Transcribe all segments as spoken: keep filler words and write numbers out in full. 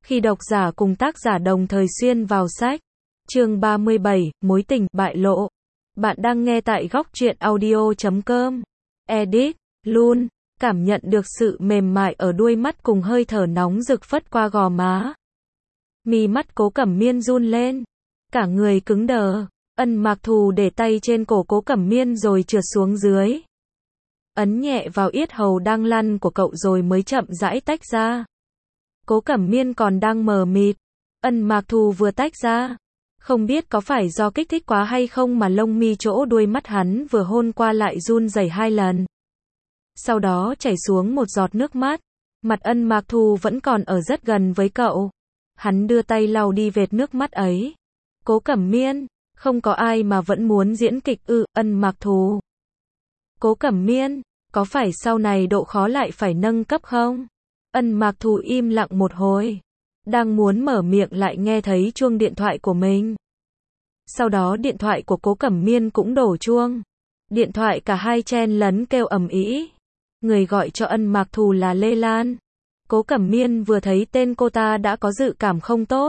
Khi độc giả cùng tác giả đồng thời xuyên vào sách. Chương ba mươi bảy, mối tình bại lộ. Bạn đang nghe tại góc truyện audio chấm com. Edit, luôn, cảm nhận được sự mềm mại ở đuôi mắt cùng hơi thở nóng rực phất qua gò má. Mi mắt Cố Cẩm Miên run lên, cả người cứng đờ. Ân Mạc Thù để tay trên cổ Cố Cẩm Miên rồi trượt xuống dưới. Ấn nhẹ vào yết hầu đang lăn của cậu rồi mới chậm rãi tách ra. Cố Cẩm Miên còn đang mờ mịt. Ân Mạc Thù vừa tách ra. Không biết có phải do kích thích quá hay không mà lông mi chỗ đuôi mắt hắn vừa hôn qua lại run rẩy hai lần. Sau đó chảy xuống một giọt nước mắt. Mặt Ân Mạc Thù vẫn còn ở rất gần với cậu. Hắn đưa tay lau đi vệt nước mắt ấy. Cố Cẩm Miên, không có ai mà vẫn muốn diễn kịch ư, Ân Mạc Thù. Cố Cẩm Miên, có phải sau này độ khó lại phải nâng cấp không? Ân Mạc Thù im lặng một hồi. Đang muốn mở miệng lại nghe thấy chuông điện thoại của mình. Sau đó điện thoại của Cố Cẩm Miên cũng đổ chuông. Điện thoại cả hai chen lấn kêu ầm ĩ. Người gọi cho Ân Mạc Thù là Lê Lan. Cố Cẩm Miên vừa thấy tên cô ta đã có dự cảm không tốt.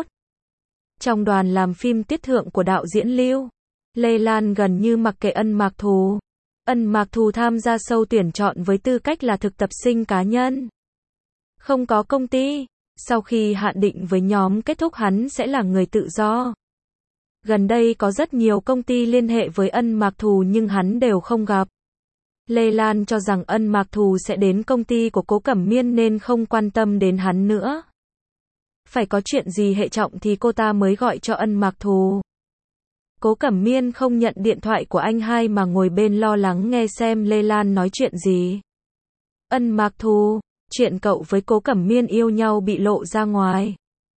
Trong đoàn làm phim tiết thượng của đạo diễn Lưu, Lê Lan gần như mặc kệ Ân Mạc Thù. Ân Mạc Thù tham gia show tuyển chọn với tư cách là thực tập sinh cá nhân. Không có công ty, sau khi hạn định với nhóm kết thúc hắn sẽ là người tự do. Gần đây có rất nhiều công ty liên hệ với Ân Mạc Thù nhưng hắn đều không gặp. Lê Lan cho rằng Ân Mạc Thù sẽ đến công ty của Cố Cẩm Miên nên không quan tâm đến hắn nữa. Phải có chuyện gì hệ trọng thì cô ta mới gọi cho Ân Mạc Thù. Cố Cẩm Miên không nhận điện thoại của anh hai mà ngồi bên lo lắng nghe xem Lê Lan nói chuyện gì. Ân Mạc Thù, chuyện cậu với Cố Cẩm Miên yêu nhau bị lộ ra ngoài.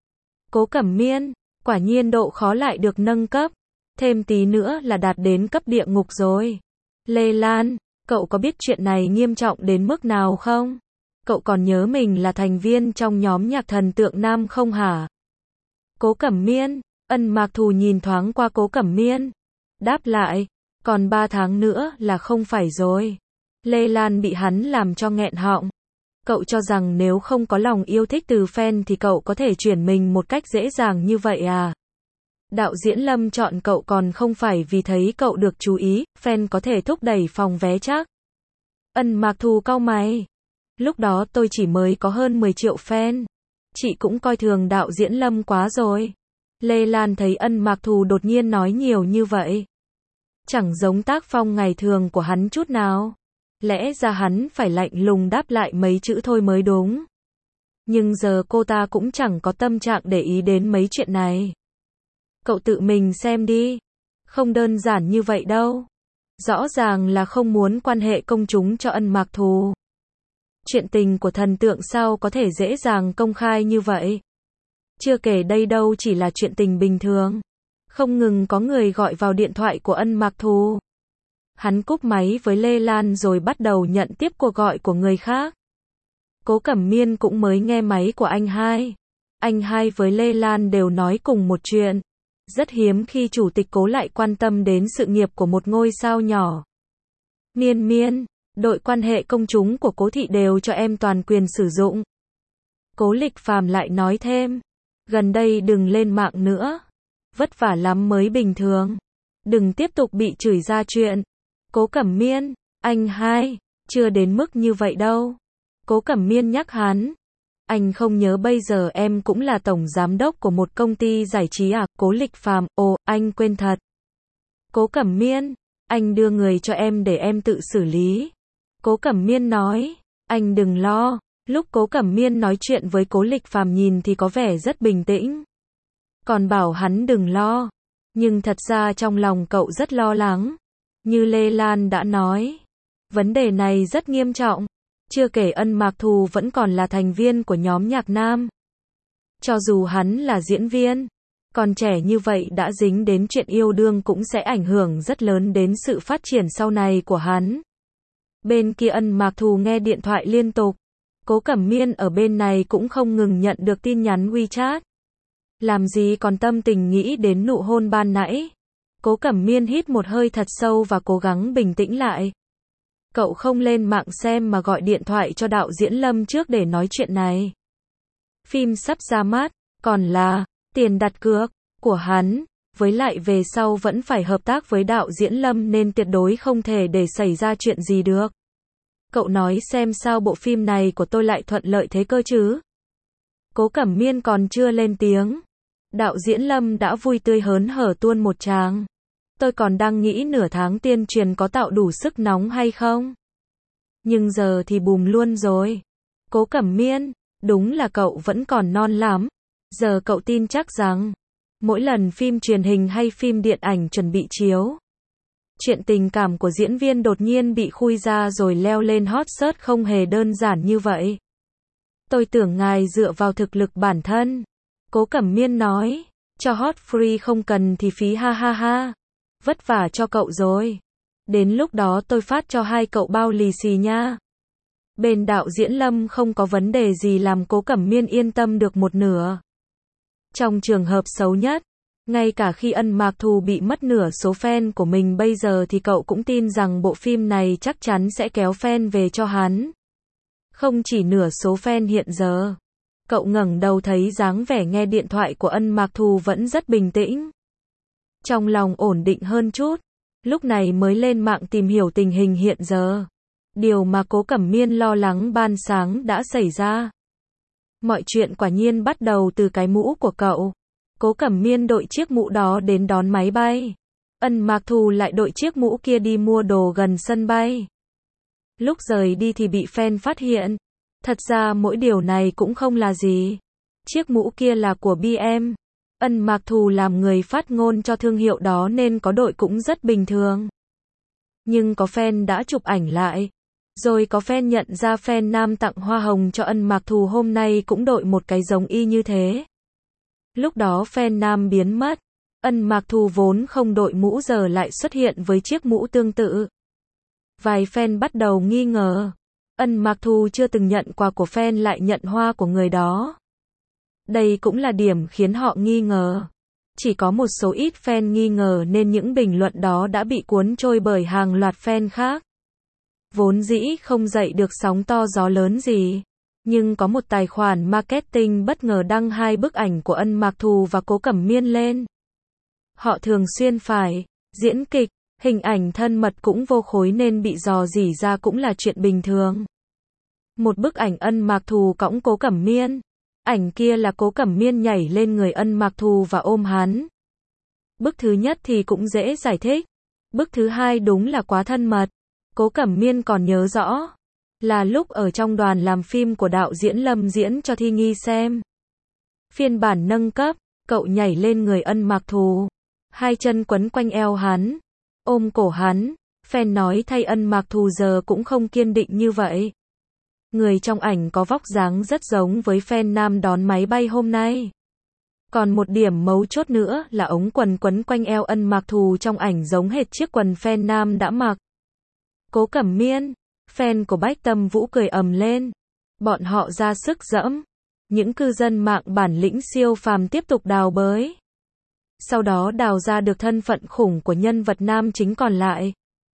Cố Cẩm Miên, quả nhiên độ khó lại được nâng cấp. Thêm tí nữa là đạt đến cấp địa ngục rồi. Lê Lan, cậu có biết chuyện này nghiêm trọng đến mức nào không? Cậu còn nhớ mình là thành viên trong nhóm nhạc thần tượng nam không hả? Cố Cẩm Miên, Ân Mạc Thù nhìn thoáng qua Cố Cẩm Miên. Đáp lại, còn ba tháng nữa là không phải rồi. Lê Lan bị hắn làm cho nghẹn họng. Cậu cho rằng nếu không có lòng yêu thích từ fan thì cậu có thể chuyển mình một cách dễ dàng như vậy à? Đạo diễn Lâm chọn cậu còn không phải vì thấy cậu được chú ý, fan có thể thúc đẩy phòng vé chắc. Ân Mạc Thù cau mày. Lúc đó tôi chỉ mới có hơn mười triệu fan. Chị cũng coi thường đạo diễn Lâm quá rồi. Lê Lan thấy Ân Mạc Thù đột nhiên nói nhiều như vậy. Chẳng giống tác phong ngày thường của hắn chút nào. Lẽ ra hắn phải lạnh lùng đáp lại mấy chữ thôi mới đúng. Nhưng giờ cô ta cũng chẳng có tâm trạng để ý đến mấy chuyện này. Cậu tự mình xem đi. Không đơn giản như vậy đâu. Rõ ràng là không muốn quan hệ công chúng cho Ân Mạc Thù. Chuyện tình của thần tượng sao có thể dễ dàng công khai như vậy? Chưa kể đây đâu chỉ là chuyện tình bình thường. Không ngừng có người gọi vào điện thoại của Ân Mạc Thù. Hắn cúp máy với Lê Lan rồi bắt đầu nhận tiếp cuộc gọi của người khác. Cố Cẩm Miên cũng mới nghe máy của anh hai. Anh hai với Lê Lan đều nói cùng một chuyện. Rất hiếm khi chủ tịch Cố lại quan tâm đến sự nghiệp của một ngôi sao nhỏ. Miên Miên, đội quan hệ công chúng của Cố thị đều cho em toàn quyền sử dụng. Cố Lịch Phàm lại nói thêm. Gần đây đừng lên mạng nữa. Vất vả lắm mới bình thường. Đừng tiếp tục bị chửi ra chuyện. Cố Cẩm Miên, anh hai, chưa đến mức như vậy đâu. Cố Cẩm Miên nhắc hắn. Anh không nhớ bây giờ em cũng là tổng giám đốc của một công ty giải trí à? Cố Lịch Phàm, ồ, anh quên thật. Cố Cẩm Miên, anh đưa người cho em để em tự xử lý. Cố Cẩm Miên nói, anh đừng lo. Lúc Cố Cẩm Miên nói chuyện với Cố Lịch Phàm nhìn thì có vẻ rất bình tĩnh. Còn bảo hắn đừng lo. Nhưng thật ra trong lòng cậu rất lo lắng. Như Lê Lan đã nói, vấn đề này rất nghiêm trọng. Chưa kể Ân Mạc Thù vẫn còn là thành viên của nhóm nhạc nam. Cho dù hắn là diễn viên, còn trẻ như vậy đã dính đến chuyện yêu đương cũng sẽ ảnh hưởng rất lớn đến sự phát triển sau này của hắn. Bên kia Ân Mạc Thù nghe điện thoại liên tục. Cố Cẩm Miên ở bên này cũng không ngừng nhận được tin nhắn WeChat. Làm gì còn tâm tình nghĩ đến nụ hôn ban nãy. Cố Cẩm Miên hít một hơi thật sâu và cố gắng bình tĩnh lại. Cậu không lên mạng xem mà gọi điện thoại cho đạo diễn Lâm trước để nói chuyện này. Phim sắp ra mắt, còn là tiền đặt cược của hắn, với lại về sau vẫn phải hợp tác với đạo diễn Lâm nên tuyệt đối không thể để xảy ra chuyện gì được. Cậu nói xem sao bộ phim này của tôi lại thuận lợi thế cơ chứ? Cố Cẩm Miên còn chưa lên tiếng. Đạo diễn Lâm đã vui tươi hớn hở tuôn một tràng. Tôi còn đang nghĩ nửa tháng tiên truyền có tạo đủ sức nóng hay không? Nhưng giờ thì bùm luôn rồi. Cố Cẩm Miên, đúng là cậu vẫn còn non lắm. Giờ cậu tin chắc rằng, mỗi lần phim truyền hình hay phim điện ảnh chuẩn bị chiếu, chuyện tình cảm của diễn viên đột nhiên bị khui ra rồi leo lên hot search không hề đơn giản như vậy. Tôi tưởng ngài dựa vào thực lực bản thân. Cố Cẩm Miên nói, cho hot free không cần thì phí ha ha ha. Vất vả cho cậu rồi. Đến lúc đó tôi phát cho hai cậu bao lì xì nha. Bên đạo diễn Lâm không có vấn đề gì làm Cố Cẩm Miên yên tâm được một nửa. Trong trường hợp xấu nhất, ngay cả khi Ân Mạc Thù bị mất nửa số fan của mình bây giờ thì cậu cũng tin rằng bộ phim này chắc chắn sẽ kéo fan về cho hắn. Không chỉ nửa số fan hiện giờ. Cậu ngẩng đầu thấy dáng vẻ nghe điện thoại của Ân Mạc Thù vẫn rất bình tĩnh. Trong lòng ổn định hơn chút. Lúc này mới lên mạng tìm hiểu tình hình hiện giờ. Điều mà Cố Cẩm Miên lo lắng ban sáng đã xảy ra. Mọi chuyện quả nhiên bắt đầu từ cái mũ của cậu. Cố Cẩm Miên đội chiếc mũ đó đến đón máy bay. Ân Mạc Thù lại đội chiếc mũ kia đi mua đồ gần sân bay. Lúc rời đi thì bị fan phát hiện. Thật ra mỗi điều này cũng không là gì. Chiếc mũ kia là của bê em. Ân Mạc Thù làm người phát ngôn cho thương hiệu đó nên có đội cũng rất bình thường. Nhưng có fan đã chụp ảnh lại. Rồi có fan nhận ra fan nam tặng hoa hồng cho Ân Mạc Thù hôm nay cũng đội một cái giống y như thế. Lúc đó fan nam biến mất. Ân Mạc Thù vốn không đội mũ giờ lại xuất hiện với chiếc mũ tương tự. Vài fan bắt đầu nghi ngờ. Ân Mạc Thù chưa từng nhận quà của fan lại nhận hoa của người đó. Đây cũng là điểm khiến họ nghi ngờ. Chỉ có một số ít fan nghi ngờ nên những bình luận đó đã bị cuốn trôi bởi hàng loạt fan khác. Vốn dĩ không dậy được sóng to gió lớn gì. Nhưng có một tài khoản marketing bất ngờ đăng hai bức ảnh của Ân Mạc Thù và Cố Cẩm Miên lên. Họ thường xuyên phải diễn kịch, hình ảnh thân mật cũng vô khối nên bị dò dỉ ra cũng là chuyện bình thường. Một bức ảnh Ân Mạc Thù cõng Cố Cẩm Miên. Ảnh kia là Cố Cẩm Miên nhảy lên người Ân Mạc Thù và ôm hắn. Bức thứ nhất thì cũng dễ giải thích. Bức thứ hai đúng là quá thân mật. Cố Cẩm Miên còn nhớ rõ. Là lúc ở trong đoàn làm phim của đạo diễn Lâm diễn cho Thi Nghi xem. Phiên bản nâng cấp, cậu nhảy lên người Ân Mạc Thù. Hai chân quấn quanh eo hắn. Ôm cổ hắn. Fan nói thay Ân Mạc Thù giờ cũng không kiên định như vậy. Người trong ảnh có vóc dáng rất giống với fan nam đón máy bay hôm nay. Còn một điểm mấu chốt nữa là ống quần quấn quanh eo Ân Mạc Thù trong ảnh giống hệt chiếc quần fan nam đã mặc. Cố Cẩm Miên, fan của Bách Tâm Vũ cười ầm lên. Bọn họ ra sức dẫm. Những cư dân mạng bản lĩnh siêu phàm tiếp tục đào bới. Sau đó đào ra được thân phận khủng của nhân vật nam chính còn lại.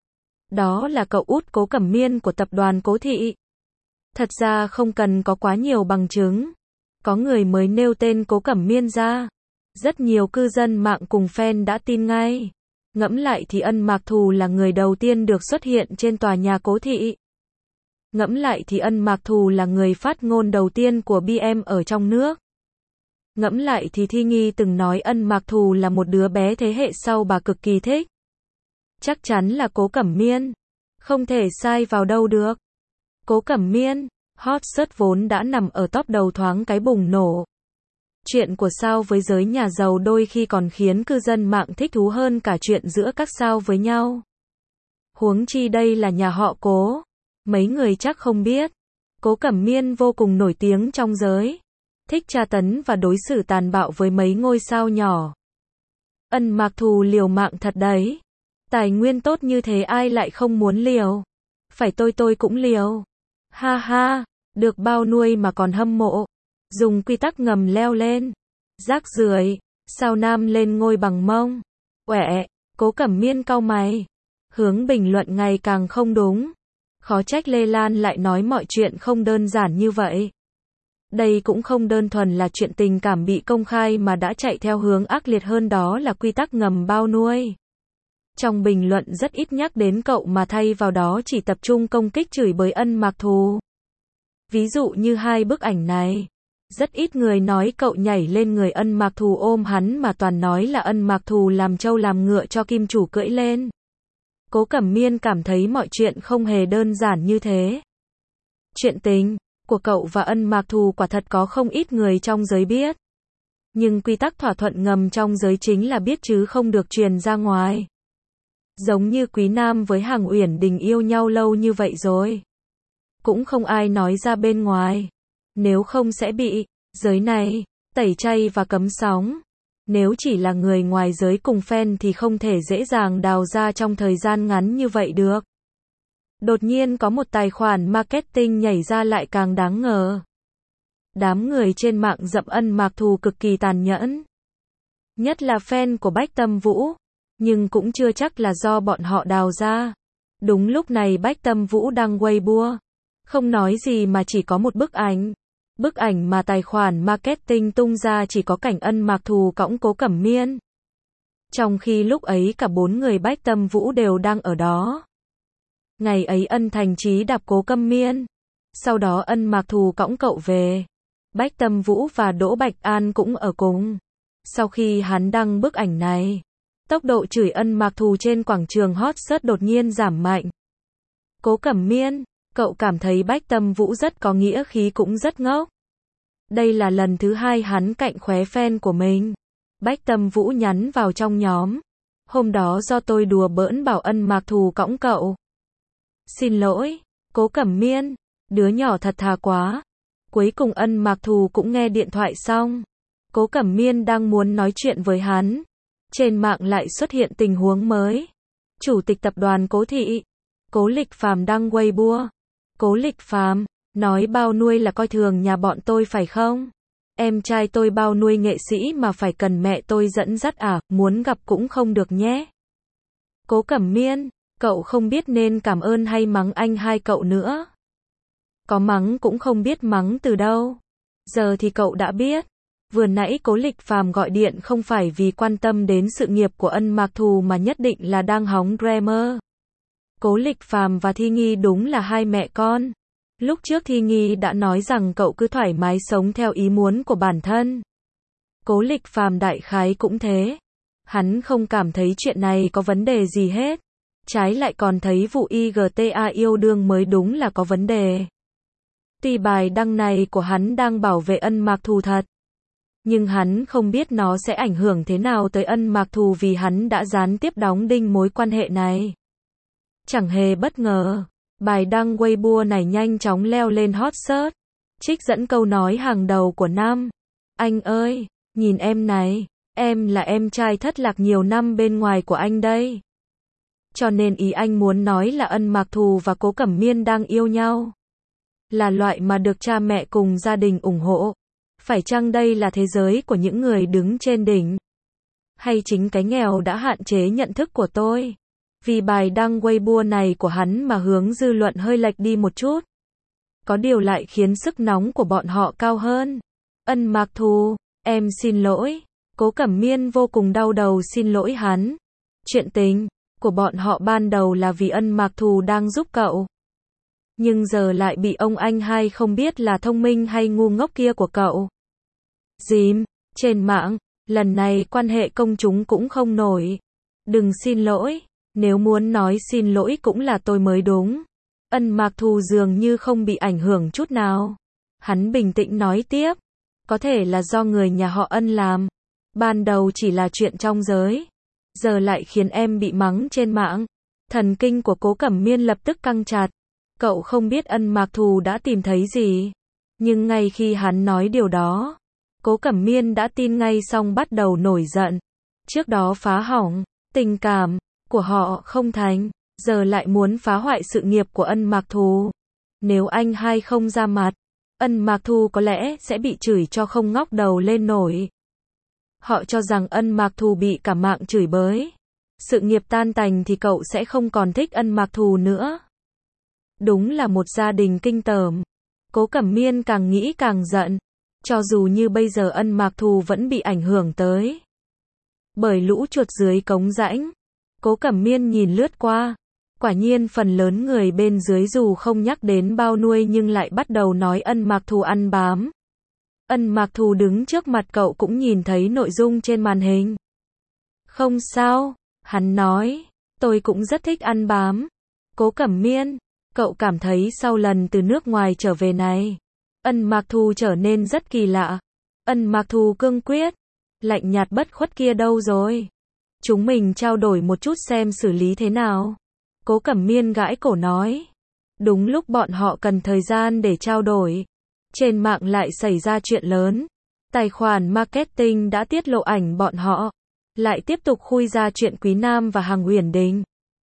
Đó là cậu út Cố Cẩm Miên của tập đoàn Cố Thị. Thật ra không cần có quá nhiều bằng chứng. Có người mới nêu tên Cố Cẩm Miên ra. Rất nhiều cư dân mạng cùng fan đã tin ngay. Ngẫm lại thì Ân Mạc Thù là người đầu tiên được xuất hiện trên tòa nhà Cố Thị. Ngẫm lại thì Ân Mạc Thù là người phát ngôn đầu tiên của bê em ở trong nước. Ngẫm lại thì Thi Nghi từng nói Ân Mạc Thù là một đứa bé thế hệ sau bà cực kỳ thích. Chắc chắn là Cố Cẩm Miên. Không thể sai vào đâu được. Cố Cẩm Miên, hot search vốn đã nằm ở top đầu thoáng cái bùng nổ. Chuyện của sao với giới nhà giàu đôi khi còn khiến cư dân mạng thích thú hơn cả chuyện giữa các sao với nhau. Huống chi đây là nhà họ Cố. Mấy người chắc không biết. Cố Cẩm Miên vô cùng nổi tiếng trong giới. Thích tra tấn và đối xử tàn bạo với mấy ngôi sao nhỏ. Ân Mạc Thù liều mạng thật đấy. Tài nguyên tốt như thế ai lại không muốn liều. Phải tôi tôi cũng liều. Ha ha, được bao nuôi mà còn hâm mộ. Dùng quy tắc ngầm leo lên. Rác rưởi, sao nam lên ngôi bằng mông. Uể, Cố Cẩm Miên cau mày. Hướng bình luận ngày càng không đúng. Khó trách Lê Lan lại nói mọi chuyện không đơn giản như vậy. Đây cũng không đơn thuần là chuyện tình cảm bị công khai mà đã chạy theo hướng ác liệt hơn, đó là quy tắc ngầm bao nuôi. Trong bình luận rất ít nhắc đến cậu mà thay vào đó chỉ tập trung công kích chửi bới Ân Mạc Thù. Ví dụ như hai bức ảnh này. Rất ít người nói cậu nhảy lên người Ân Mạc Thù ôm hắn mà toàn nói là Ân Mạc Thù làm trâu làm ngựa cho kim chủ cưỡi lên. Cố Cẩm Miên cảm thấy mọi chuyện không hề đơn giản như thế. Chuyện tình của cậu và Ân Mạc Thù quả thật có không ít người trong giới biết. Nhưng quy tắc thỏa thuận ngầm trong giới chính là biết chứ không được truyền ra ngoài. Giống như Quý Nam với Hàng Uyển Đình yêu nhau lâu như vậy rồi. Cũng không ai nói ra bên ngoài. Nếu không sẽ bị giới này tẩy chay và cấm sóng. Nếu chỉ là người ngoài giới cùng fan thì không thể dễ dàng đào ra trong thời gian ngắn như vậy được. Đột nhiên có một tài khoản marketing nhảy ra lại càng đáng ngờ. Đám người trên mạng dậm Ân Mạc Thù cực kỳ tàn nhẫn. Nhất là fan của Bách Tâm Vũ. Nhưng cũng chưa chắc là do bọn họ đào ra. Đúng lúc này Bách Tâm Vũ đăng Weibo. Không nói gì mà chỉ có một bức ảnh. Bức ảnh mà tài khoản marketing tung ra chỉ có cảnh Ân Mạc Thù cõng Cố Cẩm Miên. Trong khi lúc ấy cả bốn người Bách Tâm Vũ đều đang ở đó. Ngày ấy Ân Thành Chí đạp Cố Cẩm Miên. Sau đó Ân Mạc Thù cõng cậu về. Bách Tâm Vũ và Đỗ Bạch An cũng ở cùng. Sau khi hắn đăng bức ảnh này, tốc độ chửi Ân Mạc Thù trên quảng trường hot search đột nhiên giảm mạnh. Cố Cẩm Miên, cậu cảm thấy Bách Tâm Vũ rất có nghĩa khí cũng rất ngốc. Đây là lần thứ hai hắn cạnh khóe fan của mình. Bách Tâm Vũ nhắn vào trong nhóm. Hôm đó do tôi đùa bỡn bảo Ân Mạc Thù cõng cậu. Xin lỗi, Cố Cẩm Miên, đứa nhỏ thật thà quá. Cuối cùng Ân Mạc Thù cũng nghe điện thoại xong. Cố Cẩm Miên đang muốn nói chuyện với hắn. Trên mạng lại xuất hiện tình huống mới. Chủ tịch tập đoàn Cố Thị, Cố Lịch Phàm đăng Weibo. Cố Lịch Phàm nói bao nuôi là coi thường nhà bọn tôi phải không? Em trai tôi bao nuôi nghệ sĩ mà phải cần mẹ tôi dẫn dắt à, muốn gặp cũng không được nhé. Cố Cẩm Miên, cậu không biết nên cảm ơn hay mắng anh hai cậu nữa. Có mắng cũng không biết mắng từ đâu. Giờ thì cậu đã biết. Vừa nãy Cố Lịch Phàm gọi điện không phải vì quan tâm đến sự nghiệp của Ân Mạc Thù mà nhất định là đang hóng drama. Cố Lịch Phàm và Thi Nghi đúng là hai mẹ con. Lúc trước Thi Nghi đã nói rằng cậu cứ thoải mái sống theo ý muốn của bản thân. Cố Lịch Phàm đại khái cũng thế. Hắn không cảm thấy chuyện này có vấn đề gì hết. Trái lại còn thấy vụ i giê tê a yêu đương mới đúng là có vấn đề. Tuy bài đăng này của hắn đang bảo vệ Ân Mạc Thù thật. Nhưng hắn không biết nó sẽ ảnh hưởng thế nào tới Ân Mạc Thù vì hắn đã gián tiếp đóng đinh mối quan hệ này. Chẳng hề bất ngờ, bài đăng Weibo này nhanh chóng leo lên hot search. Trích dẫn câu nói hàng đầu của năm. Anh ơi, nhìn em này, em là em trai thất lạc nhiều năm bên ngoài của anh đây. Cho nên ý anh muốn nói là Ân Mạc Thù và Cố Cẩm Miên đang yêu nhau. Là loại mà được cha mẹ cùng gia đình ủng hộ. Phải chăng đây là thế giới của những người đứng trên đỉnh? Hay chính cái nghèo đã hạn chế nhận thức của tôi? Vì bài đăng Weibo này của hắn mà hướng dư luận hơi lệch đi một chút. Có điều lại khiến sức nóng của bọn họ cao hơn. Ân Mạc Thù, em xin lỗi. Cố Cẩm Miên vô cùng đau đầu xin lỗi hắn. Chuyện tình của bọn họ ban đầu là vì Ân Mạc Thù đang giúp cậu. Nhưng giờ lại bị ông anh hai không biết là thông minh hay ngu ngốc kia của cậu dìm trên mạng. Lần này quan hệ công chúng cũng không nổi. Đừng xin lỗi. Nếu muốn nói xin lỗi cũng là tôi mới đúng. Ân Mạc Thù dường như không bị ảnh hưởng chút nào. Hắn bình tĩnh nói tiếp. Có thể là do người nhà họ Ân làm. Ban đầu chỉ là chuyện trong giới. Giờ lại khiến em bị mắng trên mạng. Thần kinh của Cố Cẩm Miên lập tức căng chặt. Cậu không biết Ân Mạc Thù đã tìm thấy gì. Nhưng ngay khi hắn nói điều đó, Cố Cẩm Miên đã tin ngay xong bắt đầu nổi giận. Trước đó phá hỏng tình cảm của họ không thành, giờ lại muốn phá hoại sự nghiệp của Ân Mạc Thù. Nếu anh hai không ra mặt, Ân Mạc Thù có lẽ sẽ bị chửi cho không ngóc đầu lên nổi. Họ cho rằng Ân Mạc Thù bị cả mạng chửi bới. Sự nghiệp tan tành thì cậu sẽ không còn thích Ân Mạc Thù nữa. Đúng là một gia đình kinh tởm. Cố Cẩm Miên càng nghĩ càng giận. Cho dù như bây giờ Ân Mạc Thù vẫn bị ảnh hưởng tới bởi lũ chuột dưới cống rãnh. Cố Cẩm Miên nhìn lướt qua. Quả nhiên phần lớn người bên dưới dù không nhắc đến bao nuôi nhưng lại bắt đầu nói Ân Mạc Thù ăn bám. Ân Mạc Thù đứng trước mặt cậu cũng nhìn thấy nội dung trên màn hình. Không sao, hắn nói, tôi cũng rất thích ăn bám. Cố Cẩm Miên, cậu cảm thấy sau lần từ nước ngoài trở về này, Ân Mạc Thù trở nên rất kỳ lạ. Ân Mạc Thù cương quyết, lạnh nhạt bất khuất kia đâu rồi? Chúng mình trao đổi một chút xem xử lý thế nào. Cố Cẩm Miên gãi cổ nói. Đúng lúc bọn họ cần thời gian để trao đổi, trên mạng lại xảy ra chuyện lớn. Tài khoản marketing đã tiết lộ ảnh bọn họ, lại tiếp tục khui ra chuyện Quý Nam và Hằng Uyển Đình.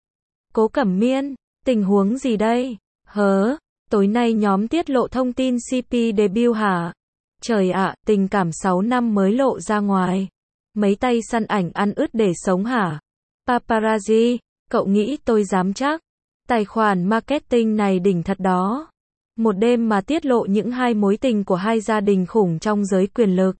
Cố Cẩm Miên, tình huống gì đây? Hớ, tối nay nhóm tiết lộ thông tin xê pê debut hả? Trời ạ, tình cảm sáu năm mới lộ ra ngoài. Mấy tay săn ảnh ăn ướt để sống hả? Paparazzi, cậu nghĩ tôi dám chắc? Tài khoản marketing này đỉnh thật đó. Một đêm mà tiết lộ những hai mối tình của hai gia đình khủng trong giới quyền lực.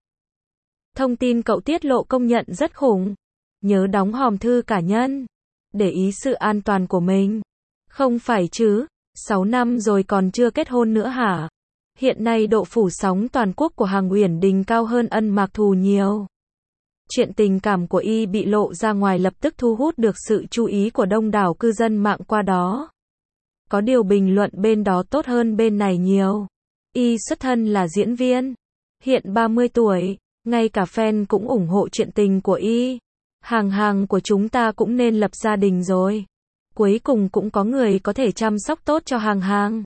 Thông tin cậu tiết lộ công nhận rất khủng. Nhớ đóng hòm thư cá nhân, để ý sự an toàn của mình. Không phải chứ, sáu năm rồi còn chưa kết hôn nữa hả? Hiện nay độ phủ sóng toàn quốc của Hằng Uyển Đình cao hơn Ân Mạc Thù nhiều. Chuyện tình cảm của y bị lộ ra ngoài lập tức thu hút được sự chú ý của đông đảo cư dân mạng qua đó. Có điều bình luận bên đó tốt hơn bên này nhiều. Y xuất thân là diễn viên, hiện ba mươi tuổi, ngay cả fan cũng ủng hộ chuyện tình của y. Hàng hàng của chúng ta cũng nên lập gia đình rồi. Cuối cùng cũng có người có thể chăm sóc tốt cho hàng hàng.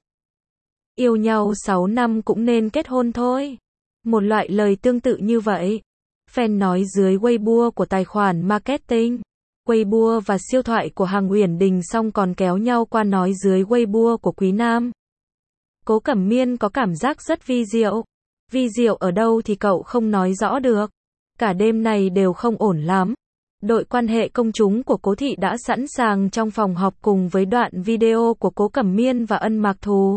Yêu nhau sáu năm cũng nên kết hôn thôi. Một loại lời tương tự như vậy. Fan nói dưới Weibo của tài khoản marketing. Weibo và siêu thoại của Hằng Uyển Đình xong còn kéo nhau qua nói dưới Weibo của Quý Nam. Cố Cẩm Miên có cảm giác rất vi diệu. Vi diệu ở đâu thì cậu không nói rõ được. Cả đêm này đều không ổn lắm. Đội quan hệ công chúng của Cố Thị đã sẵn sàng trong phòng họp cùng với đoạn video của Cố Cẩm Miên và Ân Mạc Thù.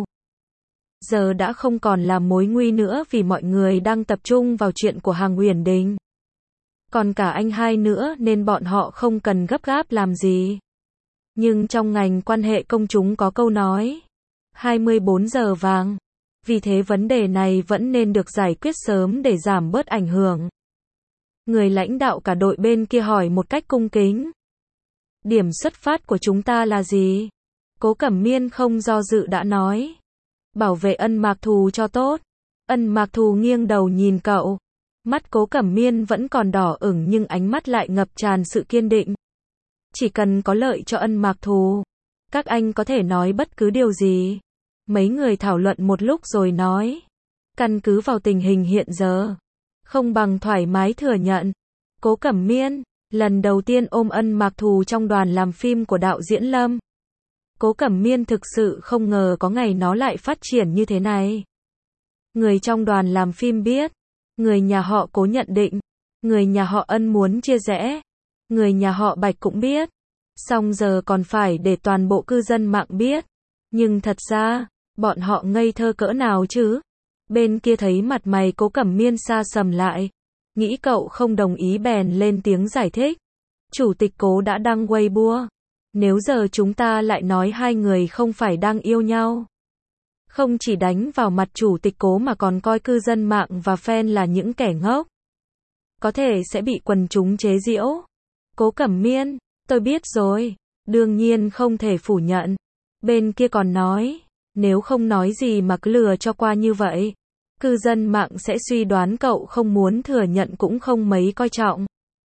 Giờ đã không còn là mối nguy nữa vì mọi người đang tập trung vào chuyện của Hằng Uyển Đình. Còn cả anh hai nữa nên bọn họ không cần gấp gáp làm gì. Nhưng trong ngành quan hệ công chúng có câu nói hai mươi bốn giờ vàng. Vì thế vấn đề này vẫn nên được giải quyết sớm để giảm bớt ảnh hưởng. Người lãnh đạo cả đội bên kia hỏi một cách cung kính. Điểm xuất phát của chúng ta là gì? Cố Cẩm Miên không do dự đã nói. Bảo vệ Ân Mạc Thù cho tốt. Ân Mạc Thù nghiêng đầu nhìn cậu. Mắt Cố Cẩm Miên vẫn còn đỏ ửng nhưng ánh mắt lại ngập tràn sự kiên định. Chỉ cần có lợi cho Ân Mạc Thù, các anh có thể nói bất cứ điều gì. Mấy người thảo luận một lúc rồi nói. Căn cứ vào tình hình hiện giờ, không bằng thoải mái thừa nhận. Cố Cẩm Miên, lần đầu tiên ôm Ân Mạc Thù trong đoàn làm phim của đạo diễn Lâm. Cố Cẩm Miên thực sự không ngờ có ngày nó lại phát triển như thế này. Người trong đoàn làm phim biết, người nhà họ Cố nhận định, người nhà họ Ân muốn chia rẽ, người nhà họ Bạch cũng biết. Xong giờ còn phải để toàn bộ cư dân mạng biết. Nhưng thật ra, bọn họ ngây thơ cỡ nào chứ? Bên kia thấy mặt mày Cố Cẩm Miên sa sầm lại. Nghĩ cậu không đồng ý bèn lên tiếng giải thích. Chủ tịch Cố đã đăng Weibo. Nếu giờ chúng ta lại nói hai người không phải đang yêu nhau. Không chỉ đánh vào mặt chủ tịch Cố mà còn coi cư dân mạng và fan là những kẻ ngốc. Có thể sẽ bị quần chúng chế giễu. Cố Cẩm Miên, tôi biết rồi. Đương nhiên không thể phủ nhận. Bên kia còn nói, nếu không nói gì mà cứ lừa cho qua như vậy, cư dân mạng sẽ suy đoán cậu không muốn thừa nhận cũng không mấy coi trọng.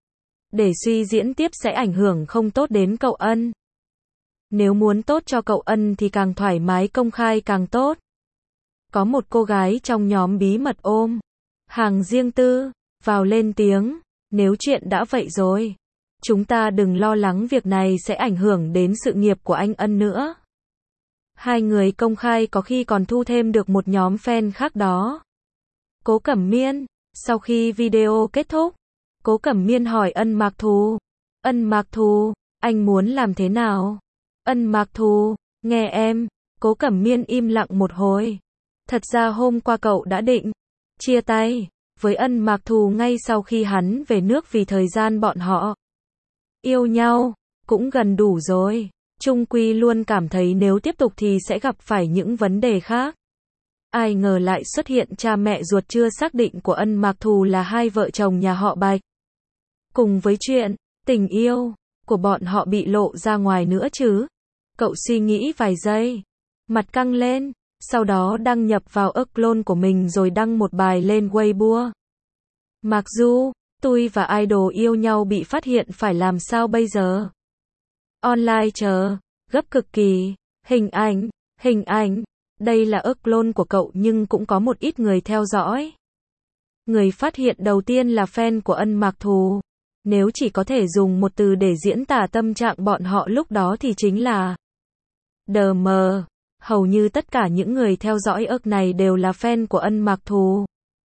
Để suy diễn tiếp sẽ ảnh hưởng không tốt đến cậu Ân. Nếu muốn tốt cho cậu Ân thì càng thoải mái công khai càng tốt. Có một cô gái trong nhóm bí mật ôm hàng riêng tư vào lên tiếng. Nếu chuyện đã vậy rồi, chúng ta đừng lo lắng việc này sẽ ảnh hưởng đến sự nghiệp của anh Ân nữa. Hai người công khai có khi còn thu thêm được một nhóm fan khác đó. Cố Cẩm Miên, sau khi video kết thúc, Cố Cẩm Miên hỏi Ân Mạc Thù. Ân Mạc Thù, anh muốn làm thế nào? Ân Mạc Thù, nghe em. Cố Cẩm Miên im lặng một hồi. Thật ra hôm qua cậu đã định chia tay với Ân Mạc Thù ngay sau khi hắn về nước vì thời gian bọn họ yêu nhau cũng gần đủ rồi. Chung quy luôn cảm thấy nếu tiếp tục thì sẽ gặp phải những vấn đề khác. Ai ngờ lại xuất hiện cha mẹ ruột chưa xác định của Ân Mạc Thù là hai vợ chồng nhà họ Bạch. Cùng với chuyện tình yêu của bọn họ bị lộ ra ngoài nữa chứ. Cậu suy nghĩ vài giây, mặt căng lên, sau đó đăng nhập vào account của mình rồi đăng một bài lên Weibo. Mặc dù tôi và idol yêu nhau bị phát hiện phải làm sao bây giờ? Online chờ, gấp cực kỳ. Hình ảnh, hình ảnh. Đây là account của cậu nhưng cũng có một ít người theo dõi. Người phát hiện đầu tiên là fan của Ân Mạc Thù. Nếu chỉ có thể dùng một từ để diễn tả tâm trạng bọn họ lúc đó thì chính là đờ mờ. Hầu như tất cả những người theo dõi ức này đều là fan của Ân Mạc Thù.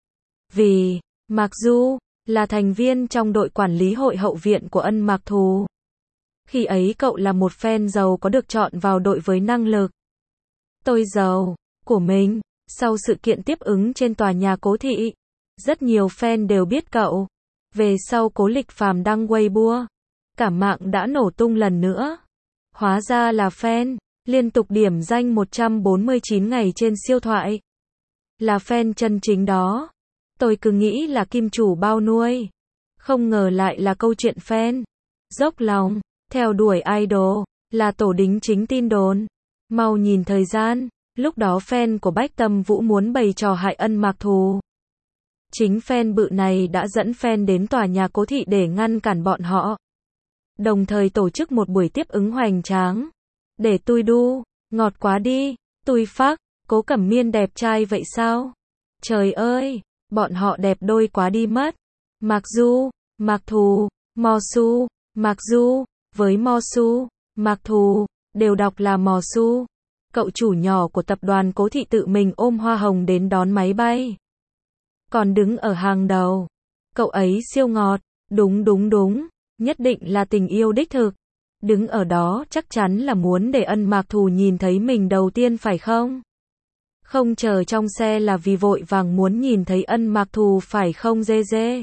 Vì, mặc dù là thành viên trong đội quản lý hội hậu viện của Ân Mạc Thù. Khi ấy cậu là một fan giàu có được chọn vào đội với năng lực tôi giàu của mình. Sau sự kiện tiếp ứng trên tòa nhà Cố Thị, rất nhiều fan đều biết cậu. Về sau Cố Lịch Phàm đăng Weibo, cả mạng đã nổ tung lần nữa. Hóa ra là fan, liên tục điểm danh một trăm bốn mươi chín ngày trên siêu thoại. Là fan chân chính đó. Tôi cứ nghĩ là kim chủ bao nuôi. Không ngờ lại là câu chuyện fan dốc lòng theo đuổi idol, là tổ đính chính tin đồn. Mau nhìn thời gian, lúc đó fan của Bách Tâm Vũ muốn bày trò hại Ân Mạc Thù. Chính fan bự này đã dẫn fan đến tòa nhà Cố Thị để ngăn cản bọn họ. Đồng thời tổ chức một buổi tiếp ứng hoành tráng. Để tui đu, ngọt quá đi, tui phác, Cố Cẩm Miên đẹp trai vậy sao? Trời ơi, bọn họ đẹp đôi quá đi mất. Mạc Du, Mạc Thù, Mò Su, Mạc Du, với Mò Su, Mạc Thù, đều đọc là Mò Su. Cậu chủ nhỏ của tập đoàn Cố Thị tự mình ôm hoa hồng đến đón máy bay. Còn đứng ở hàng đầu. Cậu ấy siêu ngọt, đúng đúng đúng, nhất định là tình yêu đích thực. Đứng ở đó chắc chắn là muốn để Ân Mạc Thù nhìn thấy mình đầu tiên phải không? Không chờ trong xe là vì vội vàng muốn nhìn thấy Ân Mạc Thù phải không dê dê?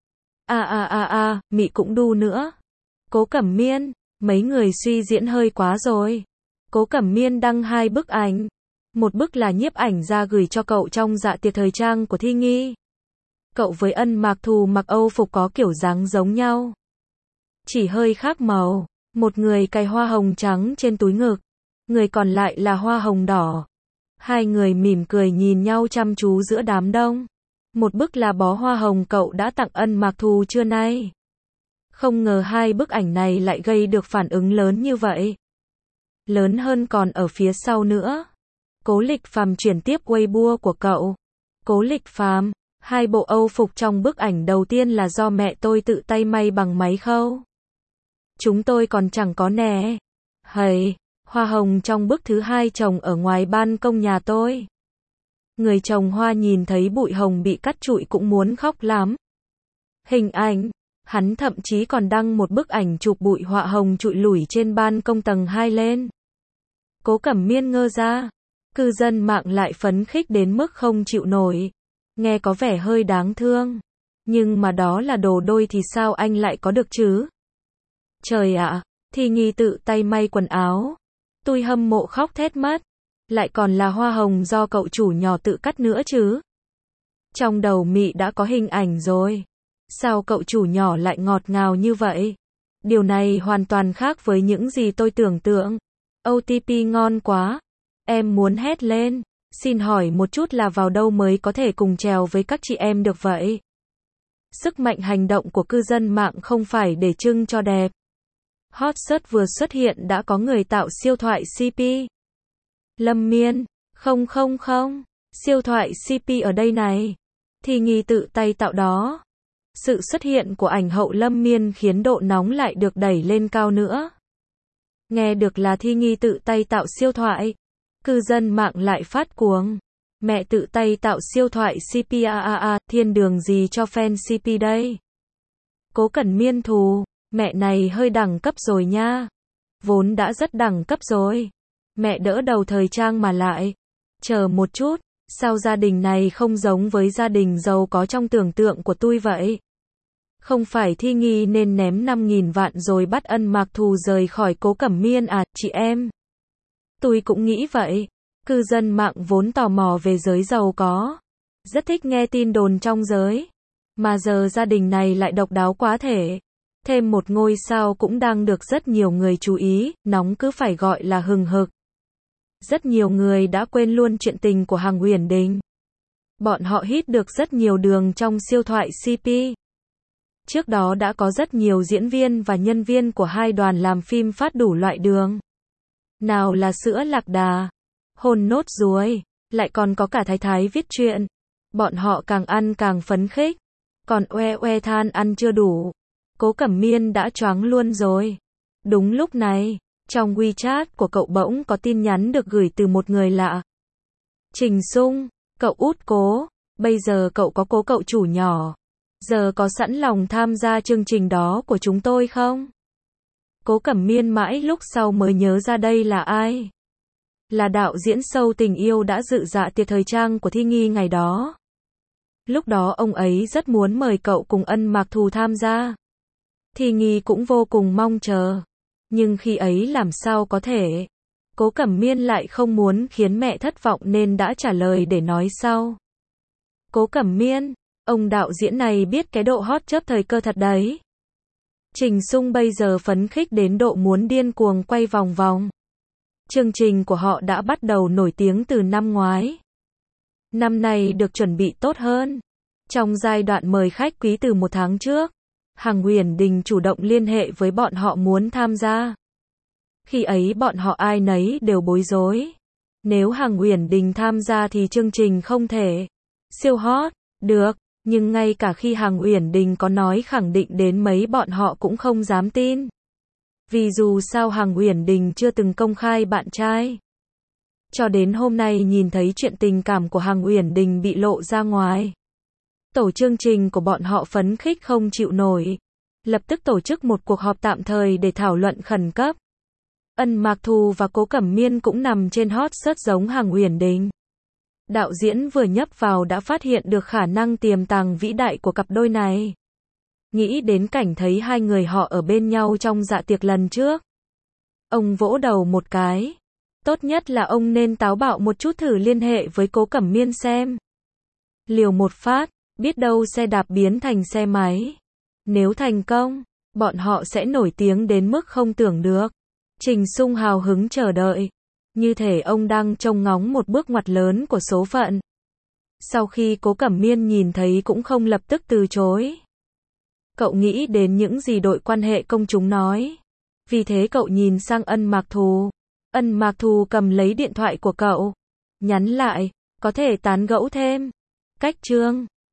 A a a a, mị cũng đu nữa. Cố Cẩm Miên, mấy người suy diễn hơi quá rồi. Cố Cẩm Miên đăng hai bức ảnh. Một bức là nhiếp ảnh ra gửi cho cậu trong dạ tiệc thời trang của Thi Nghi. Cậu với Ân Mạc Thù mặc Âu phục có kiểu dáng giống nhau. Chỉ hơi khác màu. Một người cài hoa hồng trắng trên túi ngực. Người còn lại là hoa hồng đỏ. Hai người mỉm cười nhìn nhau chăm chú giữa đám đông. Một bức là bó hoa hồng cậu đã tặng Ân Mạc Thù trưa nay. Không ngờ hai bức ảnh này lại gây được phản ứng lớn như vậy. Lớn hơn còn ở phía sau nữa. Cố Lịch Phàm chuyển tiếp Weibo của cậu. Cố Lịch Phàm, hai bộ Âu phục trong bức ảnh đầu tiên là do mẹ tôi tự tay may bằng máy khâu. Chúng tôi còn chẳng có nè. Hầy, hoa hồng trong bức thứ hai trồng ở ngoài ban công nhà tôi. Người trồng hoa nhìn thấy bụi hồng bị cắt trụi cũng muốn khóc lắm. Hình ảnh, hắn thậm chí còn đăng một bức ảnh chụp bụi hoa hồng trụi lủi trên ban công tầng hai lên. Cố Cẩm Miên ngơ ra. Cư dân mạng lại phấn khích đến mức không chịu nổi. Nghe có vẻ hơi đáng thương. Nhưng mà đó là đồ đôi thì sao anh lại có được chứ? Trời ạ, à, Thi Nghi tự tay may quần áo. Tôi hâm mộ khóc thét mất. Lại còn là hoa hồng do cậu chủ nhỏ tự cắt nữa chứ. Trong đầu mị đã có hình ảnh rồi. Sao cậu chủ nhỏ lại ngọt ngào như vậy? Điều này hoàn toàn khác với những gì tôi tưởng tượng. ô tê pê ngon quá. Em muốn hét lên. Xin hỏi một chút là vào đâu mới có thể cùng trèo với các chị em được vậy? Sức mạnh hành động của cư dân mạng không phải để trưng cho đẹp. Hot search vừa xuất hiện đã có người tạo siêu thoại xê pê. Lâm Miên, không không không, siêu thoại xê pê ở đây này. Thi Nghi tự tay tạo đó. Sự xuất hiện của ảnh hậu Lâm Miên khiến độ nóng lại được đẩy lên cao nữa. Nghe được là Thi Nghi tự tay tạo siêu thoại. Cư dân mạng lại phát cuồng. Mẹ tự tay tạo siêu thoại xê pê a a a, thiên đường gì cho fan xê pê đây? Cố Cẩn Miên thù, mẹ này hơi đẳng cấp rồi nha. Vốn đã rất đẳng cấp rồi. Mẹ đỡ đầu thời trang mà lại. Chờ một chút, Sao gia đình này không giống với gia đình giàu có trong tưởng tượng của tôi vậy? Không phải Thi Nghi nên ném năm nghìn vạn rồi bắt Ân Mạc Thù rời khỏi Cố Cẩm Miên à, chị em? Tôi cũng nghĩ vậy. Cư dân mạng vốn tò mò về giới giàu có. Rất thích nghe tin đồn trong giới. Mà giờ gia đình này lại độc đáo quá thể. Thêm một ngôi sao cũng đang được rất nhiều người chú ý, nóng cứ phải gọi là hừng hực. Rất nhiều người đã quên luôn chuyện tình của Hằng Uyển Đình. Bọn họ hít được rất nhiều đường trong siêu thoại xê pê. Trước đó đã có rất nhiều diễn viên và nhân viên của hai đoàn làm phim phát đủ loại đường. Nào là sữa lạc đà, hôn nốt ruồi, lại còn có cả thái thái viết truyện. Bọn họ càng ăn càng phấn khích. Còn oe oe than ăn chưa đủ. Cố Cẩm Miên đã choáng luôn rồi. Đúng lúc này, trong WeChat của cậu bỗng có tin nhắn được gửi từ một người lạ. Trình Sung, cậu út Cố, bây giờ cậu có Cố cậu chủ nhỏ. Giờ có sẵn lòng tham gia chương trình đó của chúng tôi không? Cố Cẩm Miên mãi lúc sau mới nhớ ra đây là ai. Là đạo diễn sâu tình yêu đã dự dạ tiệc thời trang của Thi Nghi ngày đó. Lúc đó ông ấy rất muốn mời cậu cùng Ân Mạc Thù tham gia. Thi Nghi cũng vô cùng mong chờ. Nhưng khi ấy làm sao có thể. Cố Cẩm Miên lại không muốn khiến mẹ thất vọng nên đã trả lời để nói sau. Cố Cẩm Miên, ông đạo diễn này biết cái độ hot chớp thời cơ thật đấy. Trình Sung bây giờ phấn khích đến độ muốn điên cuồng quay vòng vòng. Chương trình của họ đã bắt đầu nổi tiếng từ năm ngoái. Năm nay được chuẩn bị tốt hơn. Trong giai đoạn mời khách quý từ một tháng trước, Hằng Uyển Đình chủ động liên hệ với bọn họ muốn tham gia. Khi ấy bọn họ ai nấy đều bối rối. Nếu Hằng Uyển Đình tham gia thì chương trình không thể siêu hot được, nhưng ngay cả khi Hằng Uyển Đình có nói khẳng định đến mấy bọn họ cũng không dám tin. Vì dù sao Hằng Uyển Đình chưa từng công khai bạn trai. Cho đến hôm nay nhìn thấy chuyện tình cảm của Hằng Uyển Đình bị lộ ra ngoài. Tổ chương trình của bọn họ phấn khích không chịu nổi. Lập tức tổ chức một cuộc họp tạm thời để thảo luận khẩn cấp. Ân Mạc Thù và Cố Cẩm Miên cũng nằm trên hot search giống Hằng Uyển Đình. Đạo diễn vừa nhấp vào đã phát hiện được khả năng tiềm tàng vĩ đại của cặp đôi này. Nghĩ đến cảnh thấy hai người họ ở bên nhau trong dạ tiệc lần trước. Ông vỗ đầu một cái. Tốt nhất là ông nên táo bạo một chút thử liên hệ với Cố Cẩm Miên xem. Liều một phát, biết đâu xe đạp biến thành xe máy. Nếu thành công, bọn họ sẽ nổi tiếng đến mức không tưởng được. Trình Sung hào hứng chờ đợi. Như thể ông đang trông ngóng một bước ngoặt lớn của số phận. Sau khi Cố Cẩm Miên nhìn thấy cũng không lập tức từ chối. Cậu nghĩ đến những gì đội quan hệ công chúng nói. Vì thế cậu nhìn sang Ân Mạc Thù. Ân Mạc Thù cầm lấy điện thoại của cậu. Nhắn lại, có thể tán gẫu thêm. Cách chương